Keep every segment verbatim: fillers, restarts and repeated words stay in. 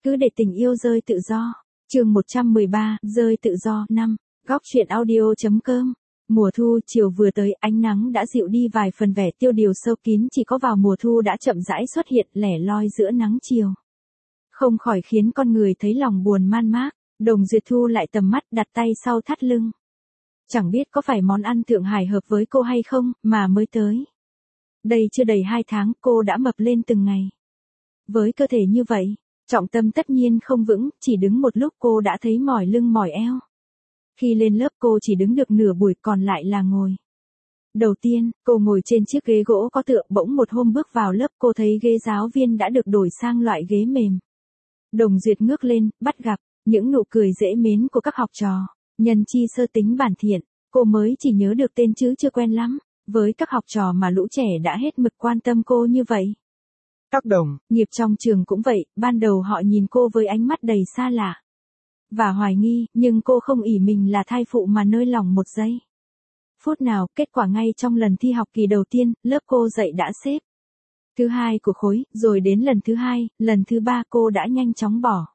Cứ để tình yêu rơi tự do. Chương một trăm mười ba, rơi tự do, năm. Góc truyện audio.com. Mùa thu, chiều vừa tới, ánh nắng đã dịu đi vài phần vẻ tiêu điều sâu kín, chỉ có vào mùa thu đã chậm rãi xuất hiện lẻ loi giữa nắng chiều. Không khỏi khiến con người thấy lòng buồn man mác. Đồng Duyệt thu lại tầm mắt, đặt tay sau thắt lưng. Chẳng biết có phải món ăn Thượng Hải hợp với cô hay không, mà mới tới. Đây chưa đầy hai tháng, cô đã mập lên từng ngày. Với cơ thể như vậy, trọng tâm tất nhiên không vững, chỉ đứng một lúc cô đã thấy mỏi lưng mỏi eo. Khi lên lớp cô chỉ đứng được nửa buổi, còn lại là ngồi. Đầu tiên, cô ngồi trên chiếc ghế gỗ có tựa, bỗng một hôm bước vào lớp cô thấy ghế giáo viên đã được đổi sang loại ghế mềm. Đồng Duyệt ngước lên, bắt gặp những nụ cười dễ mến của các học trò. Nhân chi sơ tính bản thiện, cô mới chỉ nhớ được tên chứ chưa quen lắm, với các học trò mà lũ trẻ đã hết mực quan tâm cô như vậy. Các đồng nghiệp trong trường cũng vậy, ban đầu họ nhìn cô với ánh mắt đầy xa lạ và hoài nghi, nhưng cô không ỷ mình là thai phụ mà nới lòng một giây. Phút nào, kết quả ngay trong lần thi học kỳ đầu tiên, lớp cô dạy đã xếp thứ hai của khối, rồi đến lần thứ hai, lần thứ ba cô đã nhanh chóng bỏ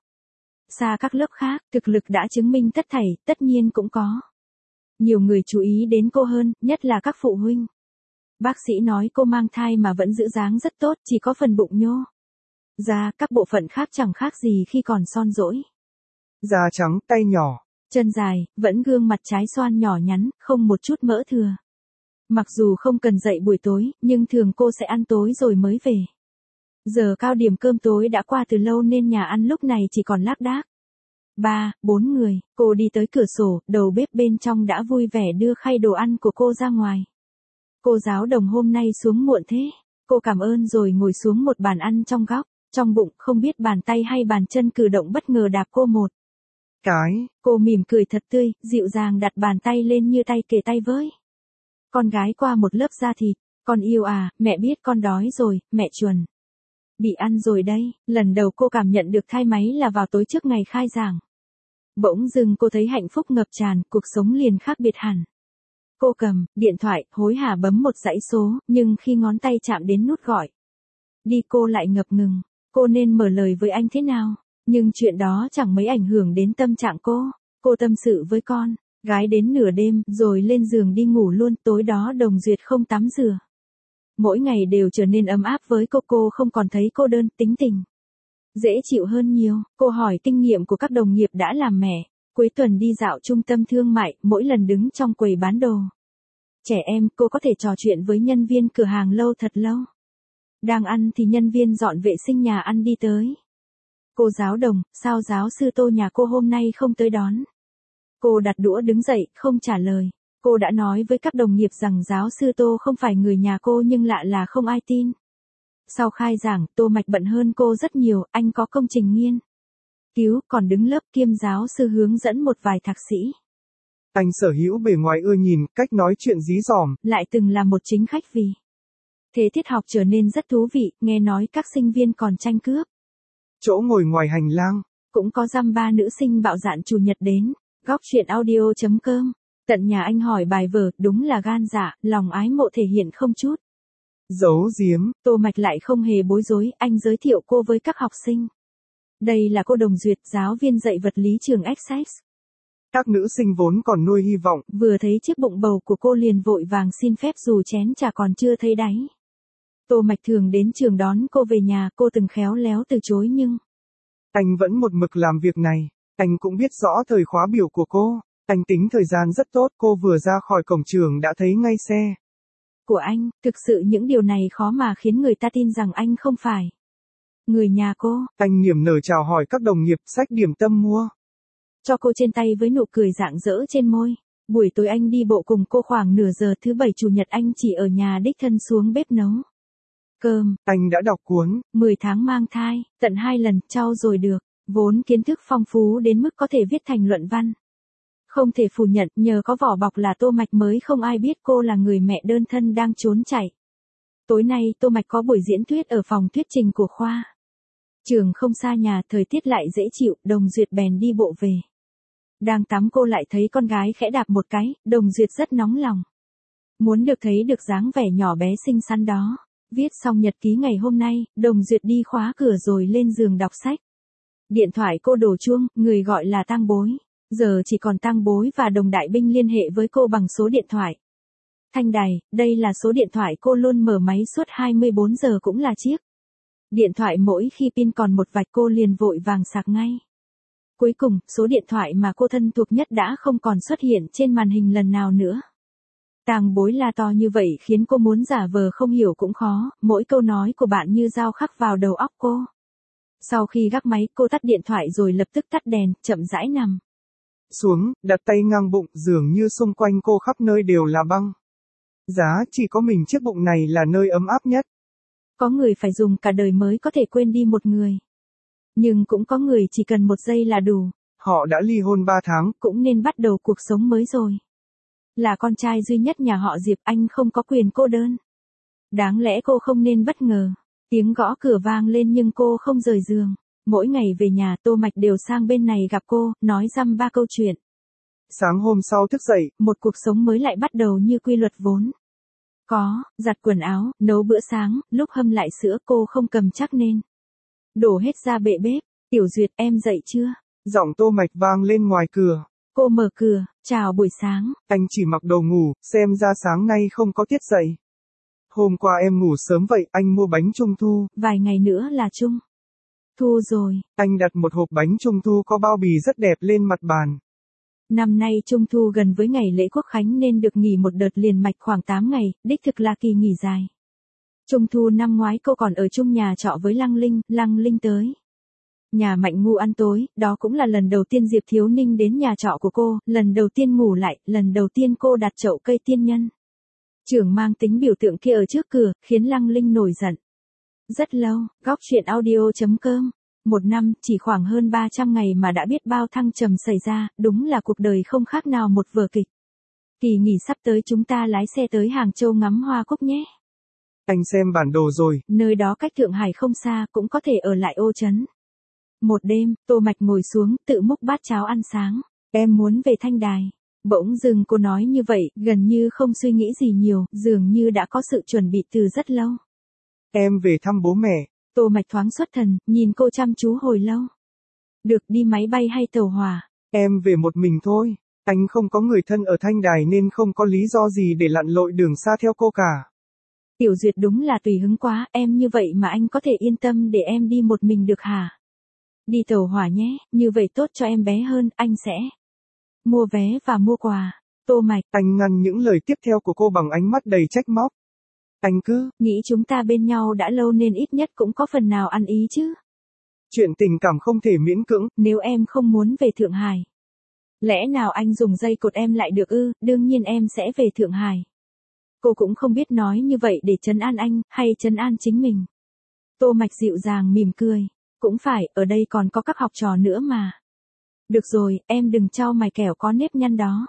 xa các lớp khác, thực lực đã chứng minh tất thảy, tất nhiên cũng có nhiều người chú ý đến cô hơn, nhất là các phụ huynh. Bác sĩ nói cô mang thai mà vẫn giữ dáng rất tốt, chỉ có phần bụng nhô ra, các bộ phận khác chẳng khác gì khi còn son dỗi. Da trắng, tay nhỏ, chân dài, vẫn gương mặt trái xoan nhỏ nhắn, không một chút mỡ thừa. Mặc dù không cần dậy buổi tối, nhưng thường cô sẽ ăn tối rồi mới về. Giờ cao điểm cơm tối đã qua từ lâu nên nhà ăn lúc này chỉ còn lác đác. Ba, bốn người, cô đi tới cửa sổ, đầu bếp bên trong đã vui vẻ đưa khay đồ ăn của cô ra ngoài. Cô giáo Đồng hôm nay xuống muộn thế. Cô cảm ơn rồi ngồi xuống một bàn ăn trong góc. Trong bụng không biết bàn tay hay bàn chân cử động bất ngờ đạp cô một cái. Cô mỉm cười thật tươi, dịu dàng đặt bàn tay lên như tay kề tay với con gái qua một lớp da thịt. Con yêu à, mẹ biết con đói rồi, mẹ chuẩn bị ăn rồi đây. Lần đầu cô cảm nhận được thai máy là vào tối trước ngày khai giảng. Bỗng dưng cô thấy hạnh phúc ngập tràn, cuộc sống liền khác biệt hẳn. Cô cầm điện thoại, hối hả bấm một dãy số, nhưng khi ngón tay chạm đến nút gọi đi cô lại ngập ngừng. Cô nên mở lời với anh thế nào? Nhưng chuyện đó chẳng mấy ảnh hưởng đến tâm trạng cô. Cô tâm sự với con gái đến nửa đêm, rồi lên giường đi ngủ luôn. Tối đó Đồng Duyệt không tắm rửa. Mỗi ngày đều trở nên ấm áp với cô, cô không còn thấy cô đơn, tính tình dễ chịu hơn nhiều. Cô hỏi kinh nghiệm của các đồng nghiệp đã làm mẹ. Cuối tuần đi dạo trung tâm thương mại, mỗi lần đứng trong quầy bán đồ trẻ em, cô có thể trò chuyện với nhân viên cửa hàng lâu thật lâu. Đang ăn thì nhân viên dọn vệ sinh nhà ăn đi tới. Cô giáo Đồng, sao giáo sư Tô nhà cô hôm nay không tới đón? Cô đặt đũa đứng dậy, không trả lời. Cô đã nói với các đồng nghiệp rằng giáo sư Tô không phải người nhà cô, nhưng lạ là không ai tin. Sau khai giảng, Tô Mạch bận hơn cô rất nhiều, anh có công trình nghiên cứu, còn đứng lớp kiêm giáo sư hướng dẫn một vài thạc sĩ. Anh sở hữu bề ngoài ưa nhìn, cách nói chuyện dí dỏm. Lại từng là một chính khách vì thế tiết học trở nên rất thú vị, nghe nói các sinh viên còn tranh cướp chỗ ngồi ngoài hành lang. Cũng có dăm ba nữ sinh bạo dạn chủ nhật đến. Góc truyện audio.com. Tận nhà anh hỏi bài vở, đúng là gan dạ, lòng ái mộ thể hiện không chút giấu giếm. Tô Mạch lại không hề bối rối, anh giới thiệu cô với các học sinh. Đây là cô Đồng Duyệt, giáo viên dạy vật lý trường Essex. Các nữ sinh vốn còn nuôi hy vọng. Vừa thấy chiếc bụng bầu của cô liền vội vàng xin phép dù chén trà còn chưa thấy đáy. Tô Mạch thường đến trường đón cô về nhà, cô từng khéo léo từ chối nhưng anh vẫn một mực làm việc này. Anh cũng biết rõ thời khóa biểu của cô. Anh tính thời gian rất tốt, cô vừa ra khỏi cổng trường đã thấy ngay xe của anh. Thực sự những điều này khó mà khiến người ta tin rằng anh không phải người nhà cô. Anh niềm nở chào hỏi các đồng nghiệp, xách điểm tâm mua cho cô trên tay với nụ cười rạng rỡ trên môi. Buổi tối anh đi bộ cùng cô khoảng nửa giờ. Thứ bảy chủ nhật anh chỉ ở nhà đích thân xuống bếp nấu cơm. Anh đã đọc cuốn mười tháng mang thai, tận hai lần, trau dồi được vốn kiến thức phong phú đến mức có thể viết thành luận văn. Không thể phủ nhận, nhờ có vỏ bọc là Tô Mạch mới không ai biết cô là người mẹ đơn thân đang trốn chạy. Tối nay Tô Mạch có buổi diễn thuyết ở phòng thuyết trình của khoa. Trường không xa nhà, thời tiết lại dễ chịu, Đồng Duyệt bèn đi bộ về. Đang tắm cô lại thấy con gái khẽ đạp một cái, Đồng Duyệt rất nóng lòng. Muốn được thấy được dáng vẻ nhỏ bé xinh xắn đó. Viết xong nhật ký ngày hôm nay, Đồng Duyệt đi khóa cửa rồi lên giường đọc sách. Điện thoại cô đổ chuông, người gọi là Tang Bối. Giờ chỉ còn Tang Bối và Đồng Đại Binh liên hệ với cô bằng số điện thoại. Thanh đài, đây là số điện thoại cô luôn mở máy suốt hai mươi bốn giờ cũng là chiếc. Điện thoại mỗi khi pin còn một vạch cô liền vội vàng sạc ngay. Cuối cùng, số điện thoại mà cô thân thuộc nhất đã không còn xuất hiện trên màn hình lần nào nữa. Tang Bối la to như vậy khiến cô muốn giả vờ không hiểu cũng khó, mỗi câu nói của bạn như dao khắc vào đầu óc cô. Sau khi gác máy, cô tắt điện thoại rồi lập tức tắt đèn, chậm rãi nằm xuống, đặt tay ngang bụng, dường như xung quanh cô khắp nơi đều là băng. Giá chỉ có mình chiếc bụng này là nơi ấm áp nhất. Có người phải dùng cả đời mới có thể quên đi một người. Nhưng cũng có người chỉ cần một giây là đủ. Họ đã ly hôn ba tháng, cũng nên bắt đầu cuộc sống mới rồi. Là con trai duy nhất nhà họ Diệp, anh không có quyền cô đơn. Đáng lẽ cô không nên bất ngờ. Tiếng gõ cửa vang lên nhưng cô không rời giường. Mỗi ngày về nhà Tô Mạch đều sang bên này gặp cô, nói dăm ba câu chuyện. Sáng hôm sau thức dậy, một cuộc sống mới lại bắt đầu như quy luật vốn. Có, giặt quần áo, nấu bữa sáng, lúc hâm lại sữa cô không cầm chắc nên. Đổ hết ra bệ bếp. Tiểu Duyệt, em dậy chưa? Giọng Tô Mạch vang lên ngoài cửa. Cô mở cửa, chào buổi sáng. Anh chỉ mặc đồ ngủ, xem ra sáng nay không có tiết dậy. Hôm qua em ngủ sớm vậy, anh mua bánh trung thu. Vài ngày nữa là trung thu rồi. Anh đặt một hộp bánh trung thu có bao bì rất đẹp lên mặt bàn. Năm nay trung thu gần với ngày lễ Quốc Khánh nên được nghỉ một đợt liền mạch khoảng tám ngày, đích thực là kỳ nghỉ dài. Trung thu năm ngoái cô còn ở chung nhà trọ với Lăng Linh, Lăng Linh tới nhà Mạnh Ngu ăn tối, đó cũng là lần đầu tiên Diệp Thiếu Ninh đến nhà trọ của cô, lần đầu tiên ngủ lại, lần đầu tiên cô đặt chậu cây tiên nhân. Trưởng mang tính biểu tượng kia ở trước cửa, khiến Lăng Linh nổi giận. Rất lâu, góc chuyện audio.com. Một năm, chỉ khoảng hơn ba trăm ngày mà đã biết bao thăng trầm xảy ra, đúng là cuộc đời không khác nào một vở kịch. Kỳ nghỉ sắp tới chúng ta lái xe tới Hàng Châu ngắm hoa cúc nhé. Anh xem bản đồ rồi. Nơi đó cách Thượng Hải không xa, cũng có thể ở lại Ô Trấn. Một đêm, Tô Mạch ngồi xuống, tự múc bát cháo ăn sáng. Em muốn về Thanh Đài. Bỗng dưng cô nói như vậy, gần như không suy nghĩ gì nhiều, dường như đã có sự chuẩn bị từ rất lâu. Em về thăm bố mẹ. Tô Mạch thoáng xuất thần, nhìn cô chăm chú hồi lâu. Được, đi máy bay hay tàu hỏa? Em về một mình thôi. Anh không có người thân ở Thanh Đài nên không có lý do gì để lặn lội đường xa theo cô cả. Tiểu Duyệt đúng là tùy hứng quá, em như vậy mà anh có thể yên tâm để em đi một mình được hả? Đi tàu hỏa nhé, như vậy tốt cho em bé hơn, anh sẽ mua vé và mua quà. Tô Mạch. Anh ngăn những lời tiếp theo của cô bằng ánh mắt đầy trách móc. Anh cứ nghĩ chúng ta bên nhau đã lâu nên ít nhất cũng có phần nào ăn ý chứ. Chuyện tình cảm không thể miễn cưỡng. Nếu em không muốn về Thượng Hải, lẽ nào anh dùng dây cột em lại được ư? Đương nhiên em sẽ về Thượng Hải. Cô cũng không biết nói như vậy để trấn an anh, hay trấn an chính mình. Tô Mạch dịu dàng mỉm cười. Cũng phải, ở đây còn có các học trò nữa mà. Được rồi, em đừng trao mày kẻo có nếp nhăn đó.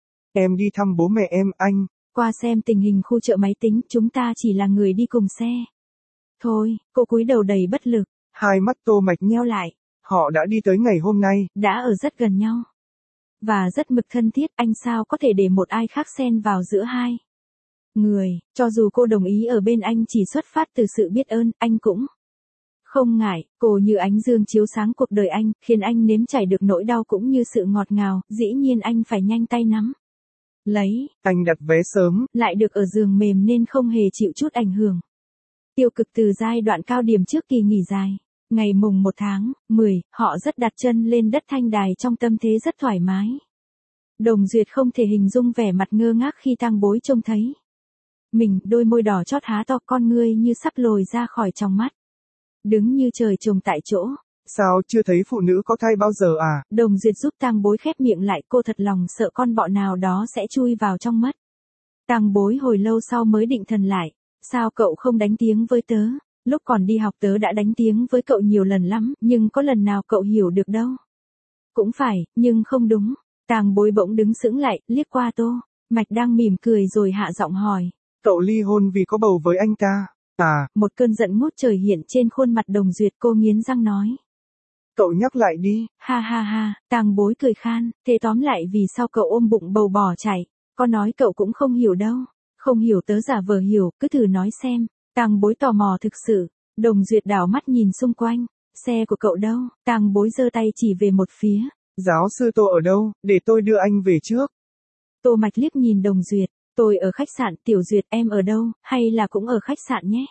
Em đi thăm bố mẹ em, anh. Qua xem tình hình khu chợ máy tính, chúng ta chỉ là người đi cùng xe. Thôi, cô cúi đầu đầy bất lực. Hai mắt Tô Mạch nheo lại. Họ đã đi tới ngày hôm nay. Đã ở rất gần nhau. Và rất mực thân thiết, anh sao có thể để một ai khác xen vào giữa hai người. Cho dù cô đồng ý ở bên anh chỉ xuất phát từ sự biết ơn, anh cũng không ngại. Cô như ánh dương chiếu sáng cuộc đời anh, khiến anh nếm trải được nỗi đau cũng như sự ngọt ngào, dĩ nhiên anh phải nhanh tay nắm lấy. Anh đặt vé sớm, lại được ở giường mềm nên không hề chịu chút ảnh hưởng tiêu cực từ giai đoạn cao điểm trước kỳ nghỉ dài. Ngày mùng một tháng mười, họ rất đặt chân lên đất Thanh Đài trong tâm thế rất thoải mái. Đồng Duyệt không thể hình dung vẻ mặt ngơ ngác khi Tang Bối trông thấy mình, đôi môi đỏ chót há to, con ngươi như sắp lồi ra khỏi trong mắt. Đứng như trời trồng tại chỗ. Sao chưa thấy phụ nữ có thai bao giờ à? Đồng Duyệt giúp Tang Bối khép miệng lại, cô thật lòng sợ con bọ nào đó sẽ chui vào trong mắt. Tang Bối hồi lâu sau mới định thần lại. Sao cậu không đánh tiếng với tớ? Lúc còn đi học tớ đã đánh tiếng với cậu nhiều lần lắm, nhưng có lần nào cậu hiểu được đâu. Cũng phải, nhưng không đúng. Tang Bối bỗng đứng sững lại, liếc qua Tô Mạch đang mỉm cười rồi hạ giọng hỏi. Cậu ly hôn vì có bầu với anh ta, à? Một cơn giận ngút trời hiện trên khuôn mặt Đồng Duyệt, cô nghiến răng nói. Cậu nhắc lại đi. Ha ha ha, Tang Bối cười khan, thế tóm lại vì sao cậu ôm bụng bầu bỏ chạy, có nói cậu cũng không hiểu đâu. Không hiểu tớ giả vờ hiểu, cứ thử nói xem. Tang Bối tò mò thực sự. Đồng Duyệt đảo mắt nhìn xung quanh. Xe của cậu đâu? Tang Bối giơ tay chỉ về một phía. Giáo sư Tô ở đâu, để tôi đưa anh về trước. Tô Mạch liếc nhìn Đồng Duyệt. Tôi ở khách sạn. Tiểu Duyệt em ở đâu, hay là cũng ở khách sạn nhé?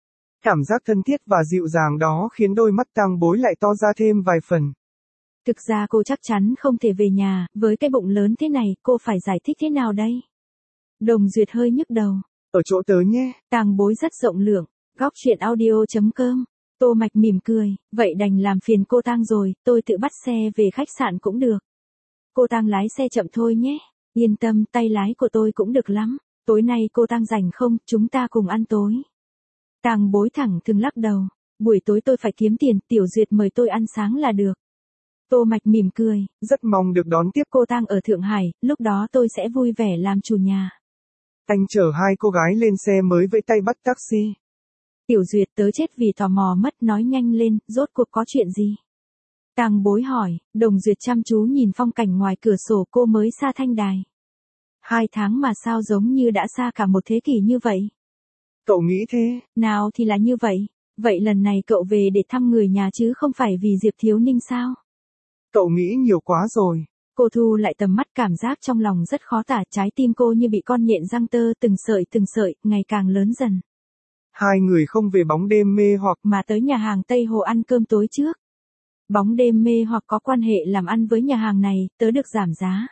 Cảm giác thân thiết và dịu dàng đó khiến đôi mắt Tang Bối lại to ra thêm vài phần. Thực ra cô chắc chắn không thể về nhà, với cái bụng lớn thế này, cô phải giải thích thế nào đây? Đồng Duyệt hơi nhức đầu. Ở chỗ tớ nhé. Tang Bối rất rộng lượng. Góc truyện audio chấm com. Tô Mạch mỉm cười, vậy đành làm phiền cô Tang rồi, tôi tự bắt xe về khách sạn cũng được. Cô Tang lái xe chậm thôi nhé. Yên tâm, tay lái của tôi cũng được lắm. Tối nay cô Tang rảnh không, chúng ta cùng ăn tối. Tang Bối thẳng thừng lắc đầu. Buổi tối tôi phải kiếm tiền, Tiểu Duyệt mời tôi ăn sáng là được. Tô Mạch mỉm cười. Rất mong được đón tiếp cô Tang ở Thượng Hải, lúc đó tôi sẽ vui vẻ làm chủ nhà. Anh chở hai cô gái lên xe mới vẫy tay bắt taxi. Tiểu Duyệt tớ chết vì tò mò mất, nói nhanh lên, rốt cuộc có chuyện gì? Tang Bối hỏi. Đồng Duyệt chăm chú nhìn phong cảnh ngoài cửa sổ. Cô mới xa Thanh Đài. Hai tháng mà sao giống như đã xa cả một thế kỷ như vậy? Cậu nghĩ thế? Nào thì là như vậy. Vậy lần này cậu về để thăm người nhà chứ không phải vì Diệp Thiếu Ninh sao? Cậu nghĩ nhiều quá rồi. Cô thu lại tầm mắt, cảm giác trong lòng rất khó tả, trái tim cô như bị con nhện răng tơ từng sợi từng sợi, ngày càng lớn dần. Hai người không về bóng đêm mê hoặc mà tới nhà hàng Tây Hồ ăn cơm tối trước. Bóng đêm mê hoặc có quan hệ làm ăn với nhà hàng này, tớ được giảm giá.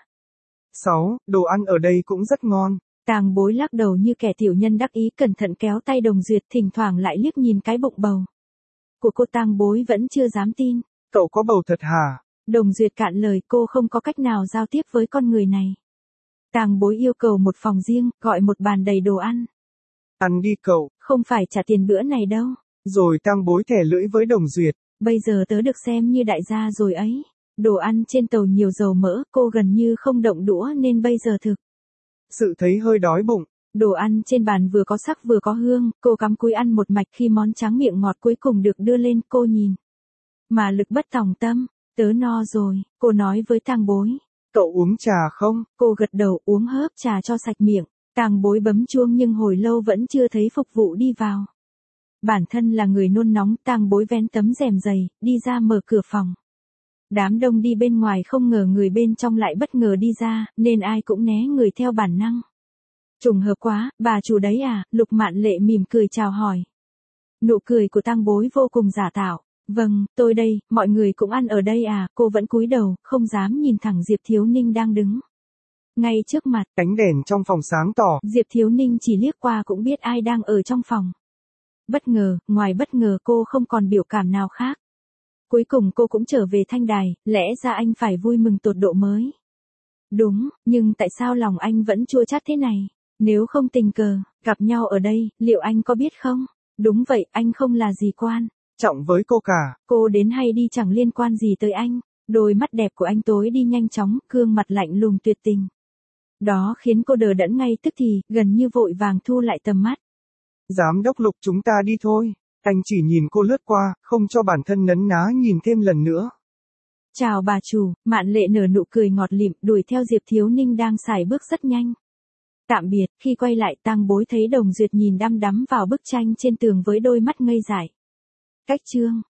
sáu. Đồ ăn ở đây cũng rất ngon. Tang Bối lắc đầu như kẻ tiểu nhân đắc ý, cẩn thận kéo tay Đồng Duyệt, thỉnh thoảng lại liếc nhìn cái bụng bầu của cô. Tang Bối vẫn chưa dám tin. Cậu có bầu thật hả? Đồng Duyệt cạn lời, cô không có cách nào giao tiếp với con người này. Tang Bối yêu cầu một phòng riêng, gọi một bàn đầy đồ ăn. Ăn đi cậu. Không phải trả tiền bữa này đâu. Rồi Tang Bối thẻ lưỡi với Đồng Duyệt. Bây giờ tớ được xem như đại gia rồi ấy. Đồ ăn trên tàu nhiều dầu mỡ, cô gần như không động đũa nên bây giờ thực sự thấy hơi đói bụng. Đồ ăn trên bàn vừa có sắc vừa có hương, cô cắm cúi ăn một mạch. Khi món tráng miệng ngọt cuối cùng được đưa lên, cô nhìn mà lực bất tòng tâm. Tớ no rồi, cô nói với Tang Bối. Cậu uống trà không? Cô gật đầu, uống hớp trà cho sạch miệng. Tang Bối bấm chuông nhưng hồi lâu vẫn chưa thấy phục vụ đi vào. Bản thân là người nôn nóng, Tang Bối vén tấm rèm dày, đi ra mở cửa phòng. Đám đông đi bên ngoài không ngờ người bên trong lại bất ngờ đi ra, nên ai cũng né người theo bản năng. Trùng hợp quá, bà chủ đấy à? Lục Mạn Lệ mỉm cười chào hỏi. Nụ cười của Tang Bối vô cùng giả tạo. Vâng, tôi đây, mọi người cũng ăn ở đây à? Cô vẫn cúi đầu, không dám nhìn thẳng Diệp Thiếu Ninh đang đứng ngay trước mặt. Ánh đèn trong phòng sáng tỏ. Diệp Thiếu Ninh chỉ liếc qua cũng biết ai đang ở trong phòng. Bất ngờ, ngoài bất ngờ cô không còn biểu cảm nào khác. Cuối cùng cô cũng trở về Thanh Đài, lẽ ra anh phải vui mừng tột độ mới. Đúng, nhưng tại sao lòng anh vẫn chua chát thế này? Nếu không tình cờ gặp nhau ở đây, liệu anh có biết không? Đúng vậy, anh không là gì quan trọng với cô cả. Cô đến hay đi chẳng liên quan gì tới anh. Đôi mắt đẹp của anh tối đi nhanh chóng, gương mặt lạnh lùng tuyệt tình. Đó khiến cô đờ đẫn ngay tức thì, gần như vội vàng thu lại tầm mắt. Giám đốc Lục, chúng ta đi thôi. Anh chỉ nhìn cô lướt qua, không cho bản thân nấn ná nhìn thêm lần nữa. Chào bà chủ. Mạn Lệ nở nụ cười ngọt lịm, đuổi theo Diệp Thiếu Ninh đang sải bước rất nhanh. Tạm biệt. Khi quay lại, Tang Bối thấy Đồng Duyệt nhìn đăm đắm vào bức tranh trên tường với đôi mắt ngây dại. Cách chương